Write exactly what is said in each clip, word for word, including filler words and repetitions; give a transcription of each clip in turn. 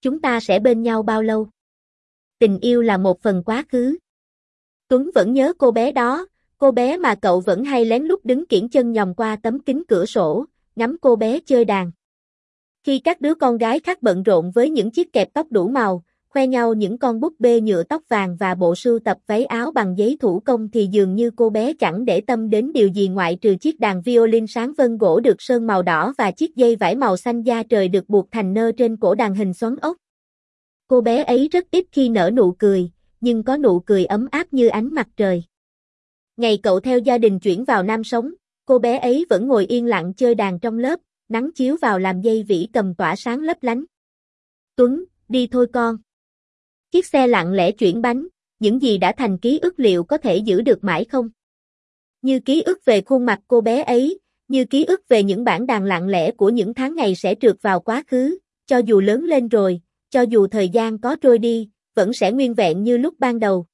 chúng ta sẽ bên nhau bao lâu? Tình yêu là một phần quá khứ. Tuấn vẫn nhớ cô bé đó, cô bé mà cậu vẫn hay lén lút đứng kiễng chân nhòm qua tấm kính cửa sổ, ngắm cô bé chơi đàn. Khi các đứa con gái khác bận rộn với những chiếc kẹp tóc đủ màu, khoe nhau những con búp bê nhựa tóc vàng và bộ sưu tập váy áo bằng giấy thủ công thì dường như cô bé chẳng để tâm đến điều gì ngoại trừ chiếc đàn violin sáng vân gỗ được sơn màu đỏ và chiếc dây vải màu xanh da trời được buộc thành nơ trên cổ đàn hình xoắn ốc. Cô bé ấy rất ít khi nở nụ cười, nhưng có nụ cười ấm áp như ánh mặt trời. Ngày cậu theo gia đình chuyển vào Nam sống, cô bé ấy vẫn ngồi yên lặng chơi đàn trong lớp, nắng chiếu vào làm dây vĩ cầm tỏa sáng lấp lánh. Tuấn, đi thôi con. Chiếc xe lặng lẽ chuyển bánh, những gì đã thành ký ức liệu có thể giữ được mãi không? Như ký ức về khuôn mặt cô bé ấy, như ký ức về những bản đàn lặng lẽ của những tháng ngày sẽ trượt vào quá khứ, cho dù lớn lên rồi, cho dù thời gian có trôi đi, vẫn sẽ nguyên vẹn như lúc ban đầu.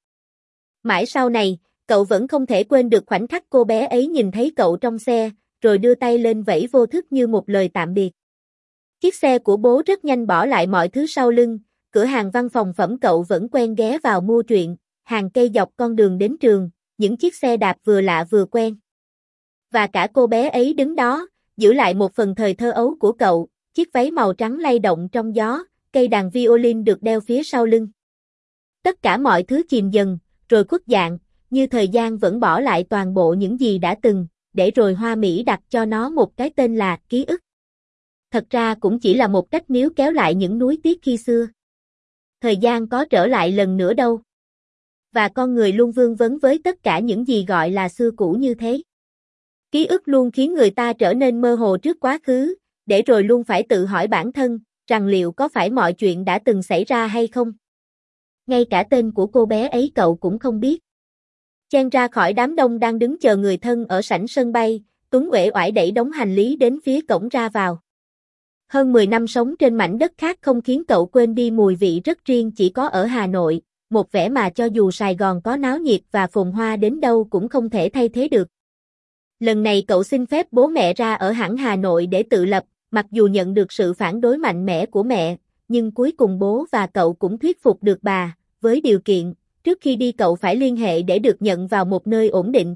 Mãi sau này, cậu vẫn không thể quên được khoảnh khắc cô bé ấy nhìn thấy cậu trong xe, rồi đưa tay lên vẫy vô thức như một lời tạm biệt. Chiếc xe của bố rất nhanh bỏ lại mọi thứ sau lưng, cửa hàng văn phòng phẩm cậu vẫn quen ghé vào mua truyện, hàng cây dọc con đường đến trường, những chiếc xe đạp vừa lạ vừa quen. Và cả cô bé ấy đứng đó, giữ lại một phần thời thơ ấu của cậu, chiếc váy màu trắng lay động trong gió, cây đàn violin được đeo phía sau lưng. Tất cả mọi thứ chìm dần, rồi khuất dạng, như thời gian vẫn bỏ lại toàn bộ những gì đã từng, để rồi Hoa Mỹ đặt cho nó một cái tên là ký ức. Thật ra cũng chỉ là một cách níu kéo lại những nuối tiếc khi xưa. Thời gian có trở lại lần nữa đâu. Và con người luôn vương vấn với tất cả những gì gọi là xưa cũ như thế. Ký ức luôn khiến người ta trở nên mơ hồ trước quá khứ, để rồi luôn phải tự hỏi bản thân, rằng liệu có phải mọi chuyện đã từng xảy ra hay không. Ngay cả tên của cô bé ấy cậu cũng không biết. Chen ra khỏi đám đông đang đứng chờ người thân ở sảnh sân bay, Tuấn uể oải đẩy đống hành lý đến phía cổng ra vào. Hơn mười năm sống trên mảnh đất khác không khiến cậu quên đi mùi vị rất riêng chỉ có ở Hà Nội, một vẻ mà cho dù Sài Gòn có náo nhiệt và phồn hoa đến đâu cũng không thể thay thế được. Lần này cậu xin phép bố mẹ ra ở hẳn Hà Nội để tự lập, mặc dù nhận được sự phản đối mạnh mẽ của mẹ, nhưng cuối cùng bố và cậu cũng thuyết phục được bà, với điều kiện, trước khi đi cậu phải liên hệ để được nhận vào một nơi ổn định.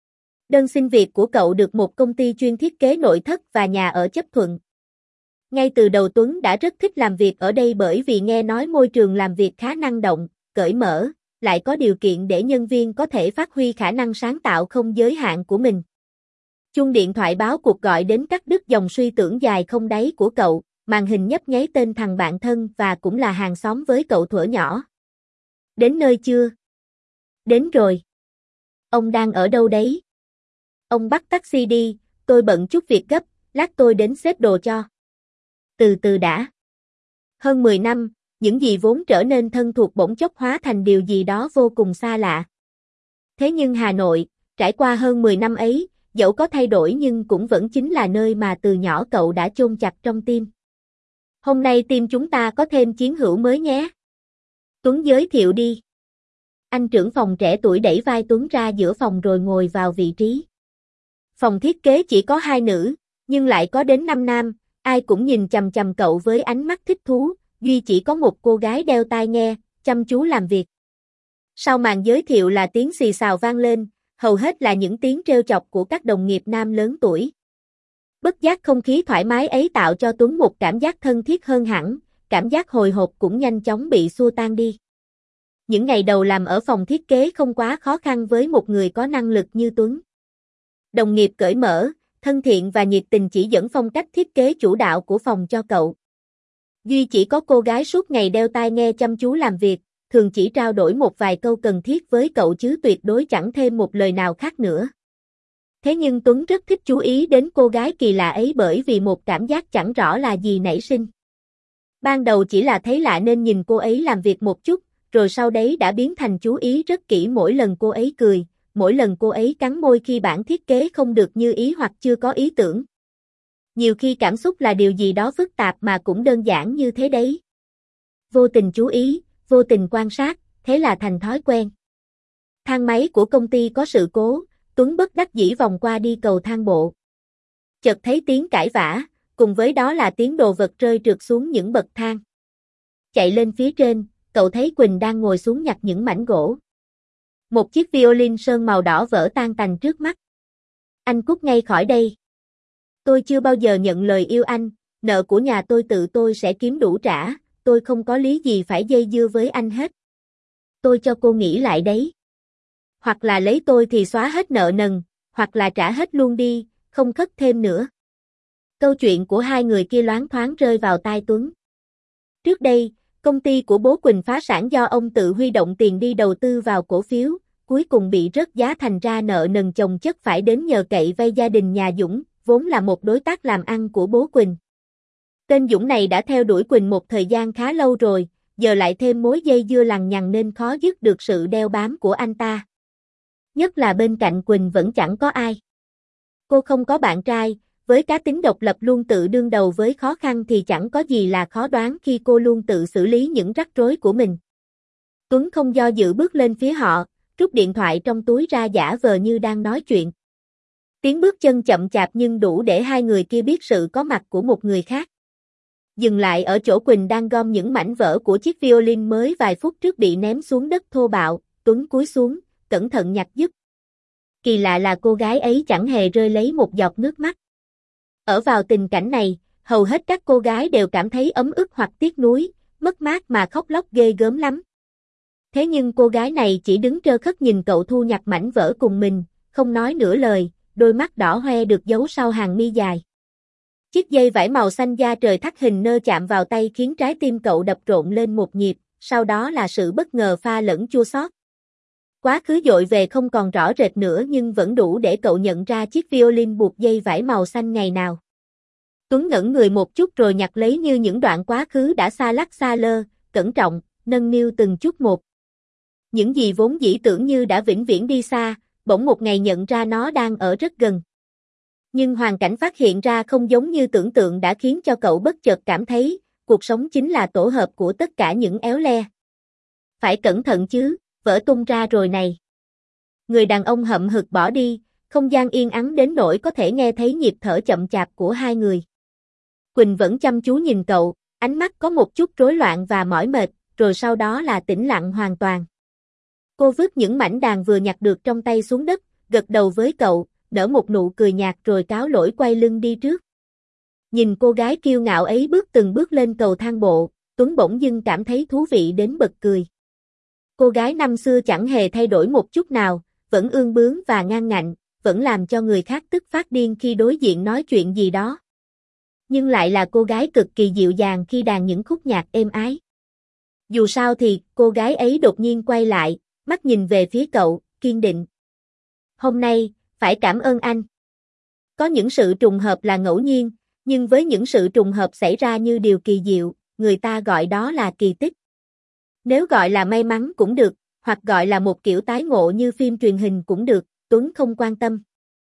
Đơn xin việc của cậu được một công ty chuyên thiết kế nội thất và nhà ở chấp thuận. Ngay từ đầu Tuấn đã rất thích làm việc ở đây bởi vì nghe nói môi trường làm việc khá năng động, cởi mở, lại có điều kiện để nhân viên có thể phát huy khả năng sáng tạo không giới hạn của mình. Chuông điện thoại báo cuộc gọi đến cắt đứt dòng suy tưởng dài không đáy của cậu, màn hình nhấp nháy tên thằng bạn thân và cũng là hàng xóm với cậu thuở nhỏ. Đến nơi chưa? Đến rồi. Ông đang ở đâu đấy? Ông bắt taxi đi, tôi bận chút việc gấp, lát tôi đến xếp đồ cho. Từ từ đã. Hơn mười năm, những gì vốn trở nên thân thuộc bỗng chốc hóa thành điều gì đó vô cùng xa lạ. Thế nhưng Hà Nội, trải qua hơn mười năm ấy, dẫu có thay đổi nhưng cũng vẫn chính là nơi mà từ nhỏ cậu đã chôn chặt trong tim. Hôm nay team chúng ta có thêm chiến hữu mới nhé. Tuấn giới thiệu đi. Anh trưởng phòng trẻ tuổi đẩy vai Tuấn ra giữa phòng rồi ngồi vào vị trí. Phòng thiết kế chỉ có hai nữ, nhưng lại có đến năm nam, ai cũng nhìn chằm chằm cậu với ánh mắt thích thú, duy chỉ có một cô gái đeo tai nghe, chăm chú làm việc. Sau màn giới thiệu là tiếng xì xào vang lên, hầu hết là những tiếng trêu chọc của các đồng nghiệp nam lớn tuổi. Bất giác không khí thoải mái ấy tạo cho Tuấn một cảm giác thân thiết hơn hẳn, cảm giác hồi hộp cũng nhanh chóng bị xua tan đi. Những ngày đầu làm ở phòng thiết kế không quá khó khăn với một người có năng lực như Tuấn. Đồng nghiệp cởi mở, thân thiện và nhiệt tình chỉ dẫn phong cách thiết kế chủ đạo của phòng cho cậu. Duy chỉ có cô gái suốt ngày đeo tai nghe chăm chú làm việc, thường chỉ trao đổi một vài câu cần thiết với cậu chứ tuyệt đối chẳng thêm một lời nào khác nữa. Thế nhưng Tuấn rất thích chú ý đến cô gái kỳ lạ ấy bởi vì một cảm giác chẳng rõ là gì nảy sinh. Ban đầu chỉ là thấy lạ nên nhìn cô ấy làm việc một chút, rồi sau đấy đã biến thành chú ý rất kỹ mỗi lần cô ấy cười, mỗi lần cô ấy cắn môi khi bản thiết kế không được như ý hoặc chưa có ý tưởng. Nhiều khi cảm xúc là điều gì đó phức tạp mà cũng đơn giản như thế đấy. Vô tình chú ý, vô tình quan sát, thế là thành thói quen. Thang máy của công ty có sự cố, Tuấn bất đắc dĩ vòng qua đi cầu thang bộ. Chợt thấy tiếng cãi vã, cùng với đó là tiếng đồ vật rơi trượt xuống những bậc thang. chạy lên phía trên, cậu thấy Quỳnh đang ngồi xuống nhặt những mảnh gỗ. Một chiếc violin sơn màu đỏ vỡ tan tành trước mắt. Anh cút ngay khỏi đây. Tôi chưa bao giờ nhận lời yêu anh, nợ của nhà tôi tự tôi sẽ kiếm đủ trả, tôi không có lý gì phải dây dưa với anh hết. Tôi cho cô nghĩ lại đấy. Hoặc là lấy tôi thì xóa hết nợ nần, hoặc là trả hết luôn đi, không khất thêm nữa. Câu chuyện của hai người kia loáng thoáng rơi vào tai Tuấn. Trước đây, công ty của bố Quỳnh phá sản do ông tự huy động tiền đi đầu tư vào cổ phiếu, cuối cùng bị rớt giá thành ra nợ nần chồng chất phải đến nhờ cậy vay gia đình nhà Dũng, vốn là một đối tác làm ăn của bố Quỳnh. Tên Dũng này đã theo đuổi Quỳnh một thời gian khá lâu rồi, giờ lại thêm mối dây dưa lằng nhằng nên khó dứt được sự đeo bám của anh ta. Nhất là bên cạnh Quỳnh vẫn chẳng có ai. Cô không có bạn trai, với cá tính độc lập luôn tự đương đầu với khó khăn thì chẳng có gì là khó đoán khi cô luôn tự xử lý những rắc rối của mình. Tuấn không do dự bước lên phía họ, rút điện thoại trong túi ra giả vờ như đang nói chuyện. Tiếng bước chân chậm chạp nhưng đủ để hai người kia biết sự có mặt của một người khác. Dừng lại ở chỗ Quỳnh đang gom những mảnh vỡ của chiếc violin mới vài phút trước bị ném xuống đất thô bạo, Tuấn cúi xuống, cẩn thận nhặt giúp. Kỳ lạ là cô gái ấy chẳng hề rơi lấy một giọt nước mắt. Ở vào tình cảnh này, hầu hết các cô gái đều cảm thấy ấm ức hoặc tiếc nuối, mất mát mà khóc lóc ghê gớm lắm. Thế nhưng cô gái này chỉ đứng trơ khất nhìn cậu thu nhặt mảnh vỡ cùng mình, không nói nửa lời, đôi mắt đỏ hoe được giấu sau hàng mi dài. Chiếc dây vải màu xanh da trời thắt hình nơ chạm vào tay khiến trái tim cậu đập rộn lên một nhịp, sau đó là sự bất ngờ pha lẫn chua xót. Quá khứ dội về không còn rõ rệt nữa nhưng vẫn đủ để cậu nhận ra chiếc violin buộc dây vải màu xanh ngày nào. Tuấn ngẩn người một chút rồi nhặt lấy như những đoạn quá khứ đã xa lắc xa lơ, cẩn trọng, nâng niu từng chút một. Những gì vốn dĩ tưởng như đã vĩnh viễn đi xa, bỗng một ngày nhận ra nó đang ở rất gần. Nhưng hoàn cảnh phát hiện ra không giống như tưởng tượng đã khiến cho cậu bất chợt cảm thấy, cuộc sống chính là tổ hợp của tất cả những éo le. Phải cẩn thận chứ, vỡ tung ra rồi này. Người đàn ông hậm hực bỏ đi, không gian yên ắng đến nỗi có thể nghe thấy nhịp thở chậm chạp của hai người. Quỳnh vẫn chăm chú nhìn cậu, ánh mắt có một chút rối loạn và mỏi mệt, rồi sau đó là tĩnh lặng hoàn toàn. Cô vứt những mảnh đàn vừa nhặt được trong tay xuống đất, gật đầu với cậu, nở một nụ cười nhạt rồi cáo lỗi quay lưng đi trước. Nhìn cô gái kiêu ngạo ấy bước từng bước lên cầu thang bộ, Tuấn bỗng dưng cảm thấy thú vị đến bật cười. Cô gái năm xưa chẳng hề thay đổi một chút nào, vẫn ương bướng và ngang ngạnh, vẫn làm cho người khác tức phát điên khi đối diện nói chuyện gì đó. Nhưng lại là cô gái cực kỳ dịu dàng khi đàn những khúc nhạc êm ái. Dù sao thì, cô gái ấy đột nhiên quay lại, mắt nhìn về phía cậu, kiên định. Hôm nay, phải cảm ơn anh. Có những sự trùng hợp là ngẫu nhiên, nhưng với những sự trùng hợp xảy ra như điều kỳ diệu, người ta gọi đó là kỳ tích. Nếu gọi là may mắn cũng được, hoặc gọi là một kiểu tái ngộ như phim truyền hình cũng được, Tuấn không quan tâm.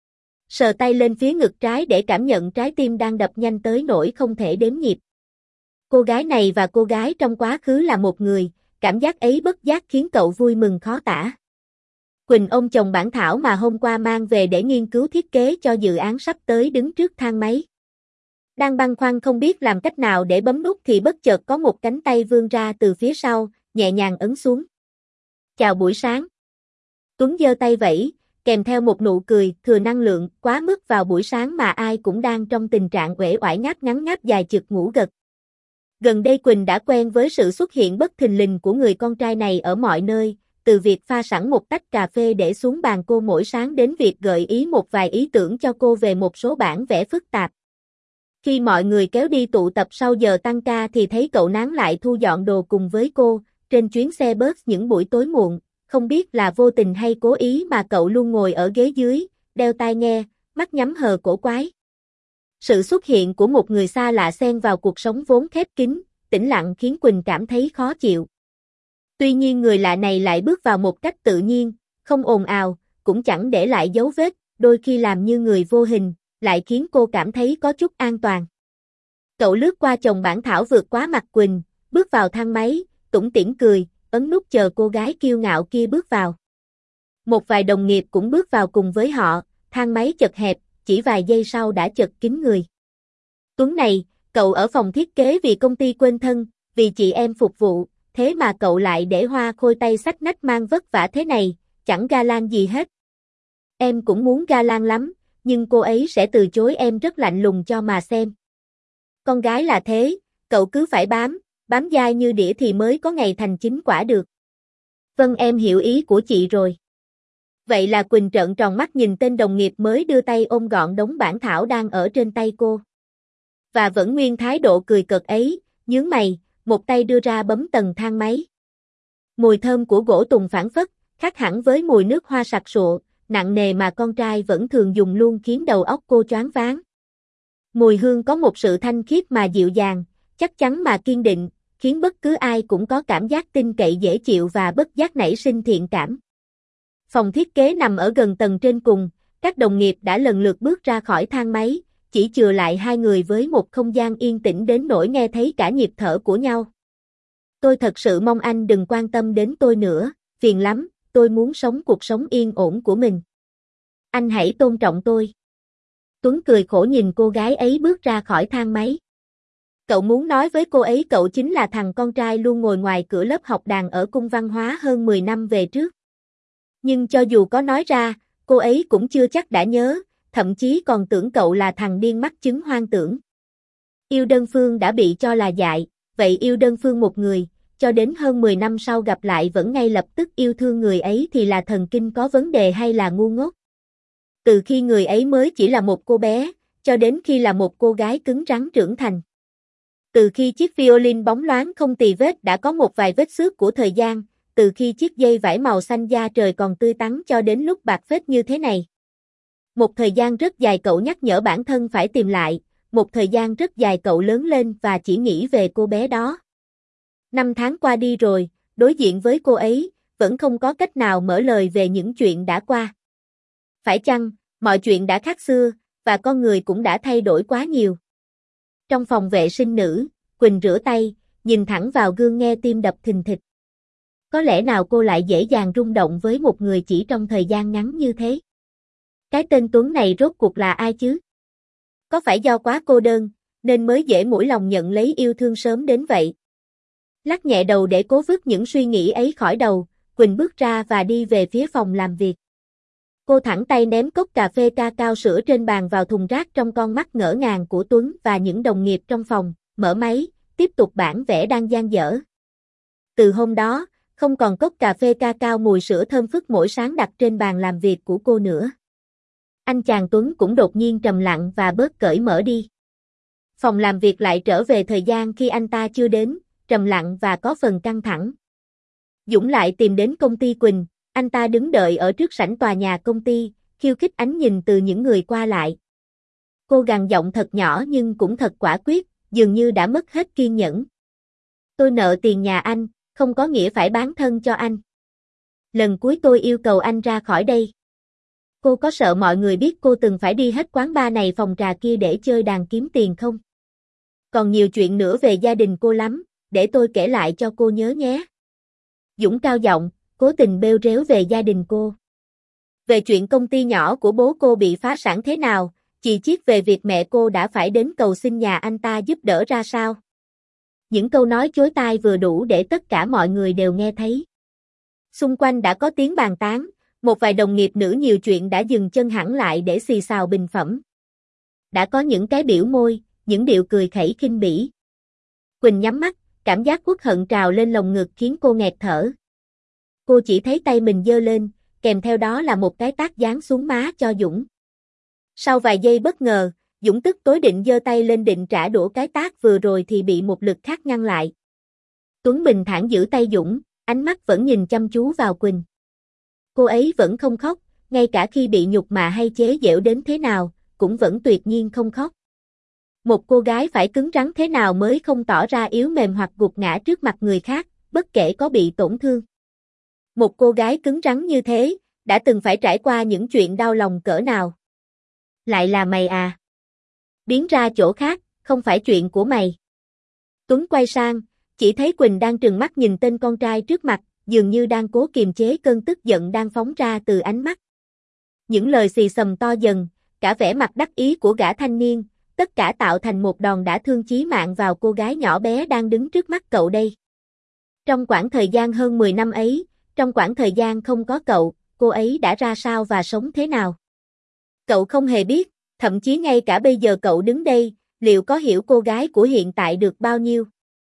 Sờ tay lên phía ngực trái để cảm nhận trái tim đang đập nhanh tới nỗi không thể đếm nhịp. Cô gái này và cô gái trong quá khứ là một người, cảm giác ấy bất giác khiến cậu vui mừng khó tả. Quỳnh ôm chồng bản thảo mà hôm qua mang về để nghiên cứu thiết kế cho dự án sắp tới đứng trước thang máy. Đang băn khoăn không biết làm cách nào để bấm nút thì bất chợt có một cánh tay vươn ra từ phía sau, nhẹ nhàng ấn xuống. Chào buổi sáng. Tuấn giơ tay vẫy, kèm theo một nụ cười, thừa năng lượng, quá mức vào buổi sáng mà ai cũng đang trong tình trạng uể oải ngáp ngắn ngáp dài chực ngủ gật. Gần đây Quỳnh đã quen với sự xuất hiện bất thình lình của người con trai này ở mọi nơi, từ việc pha sẵn một tách cà phê để xuống bàn cô mỗi sáng đến việc gợi ý một vài ý tưởng cho cô về một số bản vẽ phức tạp. Khi mọi người kéo đi tụ tập sau giờ tăng ca thì thấy cậu nán lại thu dọn đồ cùng với cô, trên chuyến xe bus những buổi tối muộn, không biết là vô tình hay cố ý mà cậu luôn ngồi ở ghế dưới, đeo tai nghe, mắt nhắm hờ cổ quái. Sự xuất hiện của một người xa lạ xen vào cuộc sống vốn khép kín, tĩnh lặng khiến Quỳnh cảm thấy khó chịu. Tuy nhiên người lạ này lại bước vào một cách tự nhiên, không ồn ào, cũng chẳng để lại dấu vết, đôi khi làm như người vô hình, lại khiến cô cảm thấy có chút an toàn. Cậu lướt qua chồng bản thảo vượt quá mặt Quỳnh, bước vào thang máy, tủm tỉm cười, ấn nút chờ cô gái kiêu ngạo kia bước vào. Một vài đồng nghiệp cũng bước vào cùng với họ, thang máy chật hẹp, chỉ vài giây sau đã chật kín người. Tuấn này, cậu ở phòng thiết kế vì công ty quên thân, vì chị em phục vụ, thế mà cậu lại để Hoa Khôi tay xách nách mang vất vả thế này, chẳng ga lăng gì hết. Em cũng muốn ga lăng lắm, nhưng cô ấy sẽ từ chối em rất lạnh lùng cho mà xem. Con gái là thế, cậu cứ phải bám, bám dai như đĩa thì mới có ngày thành chính quả được. Vâng, em hiểu ý của chị rồi. Vậy là Quỳnh trợn tròn mắt nhìn tên đồng nghiệp mới đưa tay ôm gọn đống bản thảo đang ở trên tay cô. Và vẫn nguyên thái độ cười cợt ấy, nhướng mày, một tay đưa ra bấm tầng thang máy. Mùi thơm của gỗ tùng phảng phất, khác hẳn với mùi nước hoa sặc sụa, nặng nề mà con trai vẫn thường dùng luôn khiến đầu óc cô choáng váng. Mùi hương có một sự thanh khiết mà dịu dàng, chắc chắn mà kiên định, khiến bất cứ ai cũng có cảm giác tin cậy dễ chịu và bất giác nảy sinh thiện cảm. Phòng thiết kế nằm ở gần tầng trên cùng, các đồng nghiệp đã lần lượt bước ra khỏi thang máy, chỉ chừa lại hai người với một không gian yên tĩnh đến nỗi nghe thấy cả nhịp thở của nhau. Tôi thật sự mong anh đừng quan tâm đến tôi nữa, phiền lắm, tôi muốn sống cuộc sống yên ổn của mình. Anh hãy tôn trọng tôi. Tuấn cười khổ nhìn cô gái ấy bước ra khỏi thang máy. Cậu muốn nói với cô ấy cậu chính là thằng con trai luôn ngồi ngoài cửa lớp học đàn ở cung văn hóa hơn mười năm về trước. Nhưng cho dù có nói ra, cô ấy cũng chưa chắc đã nhớ, thậm chí còn tưởng cậu là thằng điên mắc chứng hoang tưởng. Yêu đơn phương đã bị cho là dại, vậy yêu đơn phương một người, cho đến hơn mười năm sau gặp lại vẫn ngay lập tức yêu thương người ấy thì là thần kinh có vấn đề hay là ngu ngốc? Từ khi người ấy mới chỉ là một cô bé, cho đến khi là một cô gái cứng rắn trưởng thành. Từ khi chiếc violin bóng loáng không tì vết đã có một vài vết xước của thời gian, từ khi chiếc dây vải màu xanh da trời còn tươi tắn cho đến lúc bạc phết như thế này. Một thời gian rất dài cậu nhắc nhở bản thân phải tìm lại, một thời gian rất dài cậu lớn lên và chỉ nghĩ về cô bé đó. Năm tháng qua đi rồi, đối diện với cô ấy, vẫn không có cách nào mở lời về những chuyện đã qua. Phải chăng, mọi chuyện đã khác xưa, và con người cũng đã thay đổi quá nhiều. Trong phòng vệ sinh nữ, Quỳnh rửa tay, nhìn thẳng vào gương nghe tim đập thình thịch. Có lẽ nào cô lại dễ dàng rung động với một người chỉ trong thời gian ngắn như thế? Cái tên Tuấn này rốt cuộc là ai chứ? Có phải do quá cô đơn, nên mới dễ mũi lòng nhận lấy yêu thương sớm đến vậy? Lắc nhẹ đầu để cố vứt những suy nghĩ ấy khỏi đầu, Quỳnh bước ra và đi về phía phòng làm việc. Cô thẳng tay ném cốc cà phê ca cao sữa trên bàn vào thùng rác trong con mắt ngỡ ngàng của Tuấn và những đồng nghiệp trong phòng, mở máy, tiếp tục bản vẽ đang dang dở. Từ hôm đó, không còn cốc cà phê ca cao mùi sữa thơm phức mỗi sáng đặt trên bàn làm việc của cô nữa. Anh chàng Tuấn cũng đột nhiên trầm lặng và bớt cởi mở đi. Phòng làm việc lại trở về thời gian khi anh ta chưa đến, trầm lặng và có phần căng thẳng. Dũng lại tìm đến công ty Quỳnh, anh ta đứng đợi ở trước sảnh tòa nhà công ty, khiêu khích ánh nhìn từ những người qua lại. Cô gằn giọng thật nhỏ nhưng cũng thật quả quyết, dường như đã mất hết kiên nhẫn. Tôi nợ tiền nhà anh, không có nghĩa phải bán thân cho anh. Lần cuối tôi yêu cầu anh ra khỏi đây. Cô có sợ mọi người biết cô từng phải đi hết quán bar này phòng trà kia để chơi đàn kiếm tiền không? Còn nhiều chuyện nữa về gia đình cô lắm, để tôi kể lại cho cô nhớ nhé. Dũng cao giọng, cố tình bêu rếu về gia đình cô. Về chuyện công ty nhỏ của bố cô bị phá sản thế nào, chỉ chiết về việc mẹ cô đã phải đến cầu xin nhà anh ta giúp đỡ ra sao. Những câu nói chối tai vừa đủ để tất cả mọi người đều nghe thấy. Xung quanh đã có tiếng bàn tán, một vài đồng nghiệp nữ nhiều chuyện đã dừng chân hẳn lại để xì xào bình phẩm. Đã có những cái biểu môi, những điệu cười khẩy khinh bỉ. Quỳnh nhắm mắt, cảm giác uất hận trào lên lồng ngực khiến cô nghẹt thở. Cô chỉ thấy tay mình giơ lên, kèm theo đó là một cái tát giáng xuống má cho Dũng. Sau vài giây bất ngờ, Dũng tức tối định giơ tay lên định trả đũa cái tát vừa rồi thì bị một lực khác ngăn lại. Tuấn bình thản giữ tay Dũng, ánh mắt vẫn nhìn chăm chú vào Quỳnh. Cô ấy vẫn không khóc, ngay cả khi bị nhục mạ hay chế giễu đến thế nào, cũng vẫn tuyệt nhiên không khóc. Một cô gái phải cứng rắn thế nào mới không tỏ ra yếu mềm hoặc gục ngã trước mặt người khác, bất kể có bị tổn thương. Một cô gái cứng rắn như thế, đã từng phải trải qua những chuyện đau lòng cỡ nào. Lại là mày à? Biến ra chỗ khác, không phải chuyện của mày. Tuấn quay sang, chỉ thấy Quỳnh đang trừng mắt nhìn tên con trai trước mặt, dường như đang cố kiềm chế cơn tức giận đang phóng ra từ ánh mắt. Những lời xì xầm to dần, cả vẻ mặt đắc ý của gã thanh niên, tất cả tạo thành một đòn đả thương chí mạng vào cô gái nhỏ bé đang đứng trước mắt cậu đây. Trong quãng thời gian hơn mười năm ấy, trong quãng thời gian không có cậu, cô ấy đã ra sao và sống thế nào? Cậu không hề biết, thậm chí ngay cả bây giờ cậu đứng đây, liệu có hiểu cô gái của hiện tại được bao nhiêu?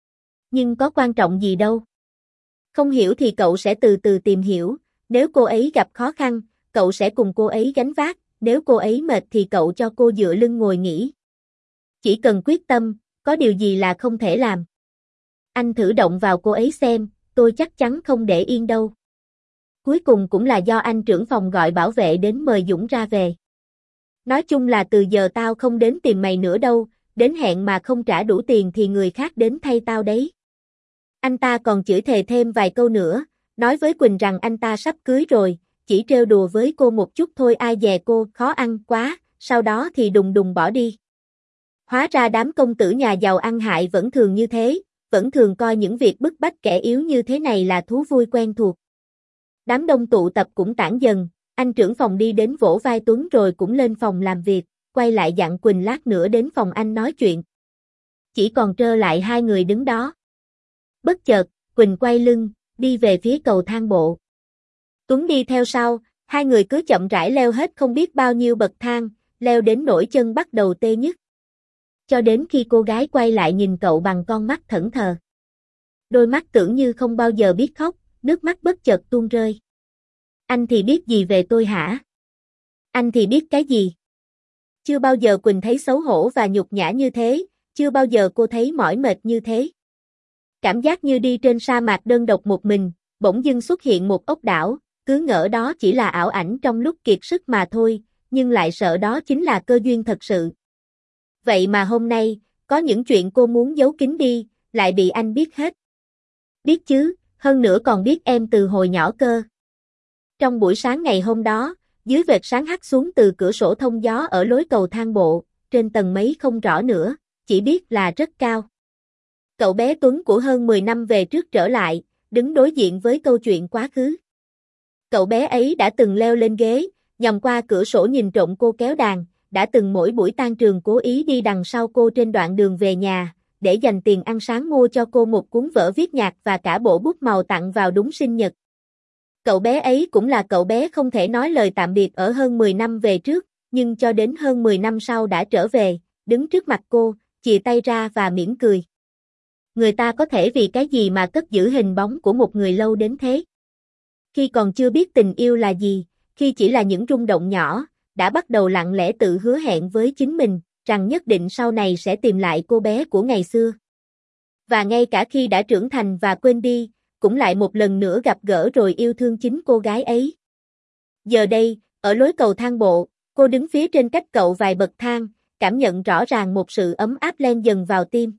Nhưng có quan trọng gì đâu. Không hiểu thì cậu sẽ từ từ tìm hiểu, nếu cô ấy gặp khó khăn, cậu sẽ cùng cô ấy gánh vác, nếu cô ấy mệt thì cậu cho cô dựa lưng ngồi nghỉ. Chỉ cần quyết tâm, có điều gì là không thể làm. Anh thử động vào cô ấy xem, tôi chắc chắn không để yên đâu. Cuối cùng cũng là do anh trưởng phòng gọi bảo vệ đến mời Dũng ra về. Nói chung là từ giờ tao không đến tìm mày nữa đâu, đến hẹn mà không trả đủ tiền thì người khác đến thay tao đấy. Anh ta còn chửi thề thêm vài câu nữa, nói với Quỳnh rằng anh ta sắp cưới rồi, chỉ trêu đùa với cô một chút thôi ai dè cô khó ăn quá, sau đó thì đùng đùng bỏ đi. Hóa ra đám công tử nhà giàu ăn hại vẫn thường như thế, vẫn thường coi những việc bức bách kẻ yếu như thế này là thú vui quen thuộc. Đám đông tụ tập cũng tản dần, anh trưởng phòng đi đến vỗ vai Tuấn rồi cũng lên phòng làm việc, quay lại dặn Quỳnh lát nữa đến phòng anh nói chuyện. Chỉ còn trơ lại hai người đứng đó. Bất chợt, Quỳnh quay lưng, đi về phía cầu thang bộ. Tuấn đi theo sau, hai người cứ chậm rãi leo hết không biết bao nhiêu bậc thang, leo đến nỗi chân bắt đầu tê nhức. Cho đến khi cô gái quay lại nhìn cậu bằng con mắt thẫn thờ. Đôi mắt tưởng như không bao giờ biết khóc, nước mắt bất chợt tuôn rơi. Anh thì biết gì về tôi hả? Anh thì biết cái gì? Chưa bao giờ Quỳnh thấy xấu hổ và nhục nhã như thế, chưa bao giờ cô thấy mỏi mệt như thế. Cảm giác như đi trên sa mạc đơn độc một mình, bỗng dưng xuất hiện một ốc đảo, cứ ngỡ đó chỉ là ảo ảnh trong lúc kiệt sức mà thôi, nhưng lại sợ đó chính là cơ duyên thật sự. Vậy mà hôm nay, có những chuyện cô muốn giấu kín đi, lại bị anh biết hết. Biết chứ, hơn nữa còn biết em từ hồi nhỏ cơ. Trong buổi sáng ngày hôm đó, dưới vệt sáng hắt xuống từ cửa sổ thông gió ở lối cầu thang bộ, trên tầng mấy không rõ nữa, chỉ biết là rất cao. Cậu bé Tuấn của hơn mười năm về trước trở lại, đứng đối diện với câu chuyện quá khứ. Cậu bé ấy đã từng leo lên ghế, nhòm qua cửa sổ nhìn trộm cô kéo đàn, đã từng mỗi buổi tan trường cố ý đi đằng sau cô trên đoạn đường về nhà, để dành tiền ăn sáng mua cho cô một cuốn vở viết nhạc và cả bộ bút màu tặng vào đúng sinh nhật. Cậu bé ấy cũng là cậu bé không thể nói lời tạm biệt ở hơn mười năm về trước, nhưng cho đến hơn mười năm sau đã trở về, đứng trước mặt cô, chìa tay ra và mỉm cười. Người ta có thể vì cái gì mà cất giữ hình bóng của một người lâu đến thế? Khi còn chưa biết tình yêu là gì, khi chỉ là những rung động nhỏ, đã bắt đầu lặng lẽ tự hứa hẹn với chính mình, rằng nhất định sau này sẽ tìm lại cô bé của ngày xưa. Và ngay cả khi đã trưởng thành và quên đi, cũng lại một lần nữa gặp gỡ rồi yêu thương chính cô gái ấy. Giờ đây, ở lối cầu thang bộ, cô đứng phía trên cách cậu vài bậc thang, cảm nhận rõ ràng một sự ấm áp len dần vào tim.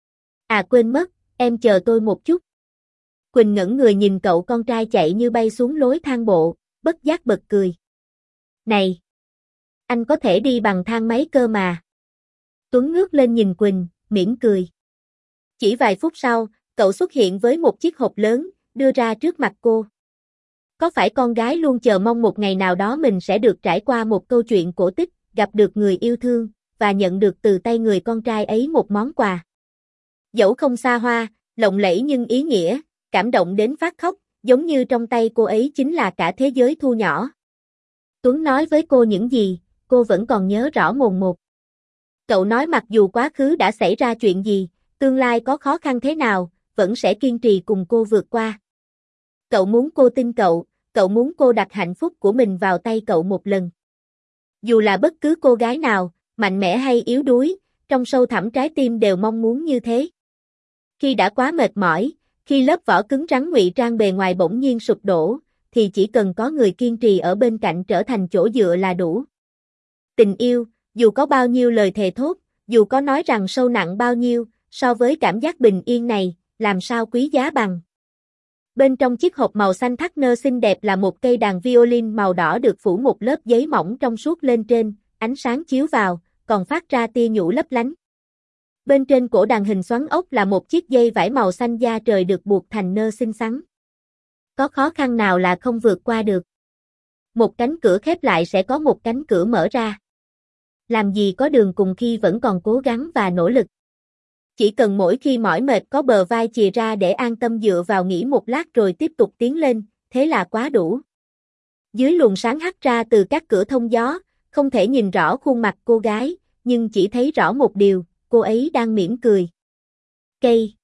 À quên mất, em chờ tôi một chút. Quỳnh ngẩng người nhìn cậu con trai chạy như bay xuống lối thang bộ, bất giác bật cười. Này! Anh có thể đi bằng thang máy cơ mà. Tuấn ngước lên nhìn Quỳnh, mỉm cười. Chỉ vài phút sau, cậu xuất hiện với một chiếc hộp lớn, đưa ra trước mặt cô. Có phải con gái luôn chờ mong một ngày nào đó mình sẽ được trải qua một câu chuyện cổ tích, gặp được người yêu thương, và nhận được từ tay người con trai ấy một món quà. Dẫu không xa hoa, lộng lẫy nhưng ý nghĩa, cảm động đến phát khóc, giống như trong tay cô ấy chính là cả thế giới thu nhỏ. Tuấn nói với cô những gì, cô vẫn còn nhớ rõ mồn một. Cậu nói mặc dù quá khứ đã xảy ra chuyện gì, tương lai có khó khăn thế nào, vẫn sẽ kiên trì cùng cô vượt qua. Cậu muốn cô tin cậu, cậu muốn cô đặt hạnh phúc của mình vào tay cậu một lần. Dù là bất cứ cô gái nào, mạnh mẽ hay yếu đuối, trong sâu thẳm trái tim đều mong muốn như thế. Khi đã quá mệt mỏi, khi lớp vỏ cứng rắn ngụy trang bề ngoài bỗng nhiên sụp đổ, thì chỉ cần có người kiên trì ở bên cạnh trở thành chỗ dựa là đủ. Tình yêu, dù có bao nhiêu lời thề thốt, dù có nói rằng sâu nặng bao nhiêu, so với cảm giác bình yên này, làm sao quý giá bằng. Bên trong chiếc hộp màu xanh thắt nơ xinh đẹp là một cây đàn violin màu đỏ được phủ một lớp giấy mỏng trong suốt lên trên, ánh sáng chiếu vào, còn phát ra tia nhũ lấp lánh. Bên trên cổ đàn hình xoắn ốc là một chiếc dây vải màu xanh da trời được buộc thành nơ xinh xắn. Có khó khăn nào là không vượt qua được. Một cánh cửa khép lại sẽ có một cánh cửa mở ra. Làm gì có đường cùng khi vẫn còn cố gắng và nỗ lực. Chỉ cần mỗi khi mỏi mệt có bờ vai chìa ra để an tâm dựa vào nghỉ một lát rồi tiếp tục tiến lên, thế là quá đủ. Dưới luồng sáng hắt ra từ các cửa thông gió, không thể nhìn rõ khuôn mặt cô gái, nhưng chỉ thấy rõ một điều, cô ấy đang mỉm cười. Cây